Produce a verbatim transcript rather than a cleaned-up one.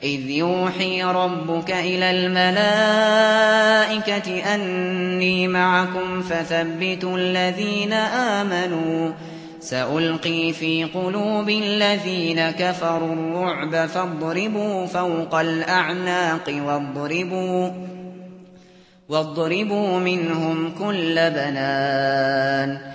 إذ يوحي ربك إلى الملائكة أني معكم فثبتوا الذين آمنوا سألقي في قلوب الذين كفروا الرعب فاضربوا فوق الأعناق واضربوا, واضربوا منهم كل بنان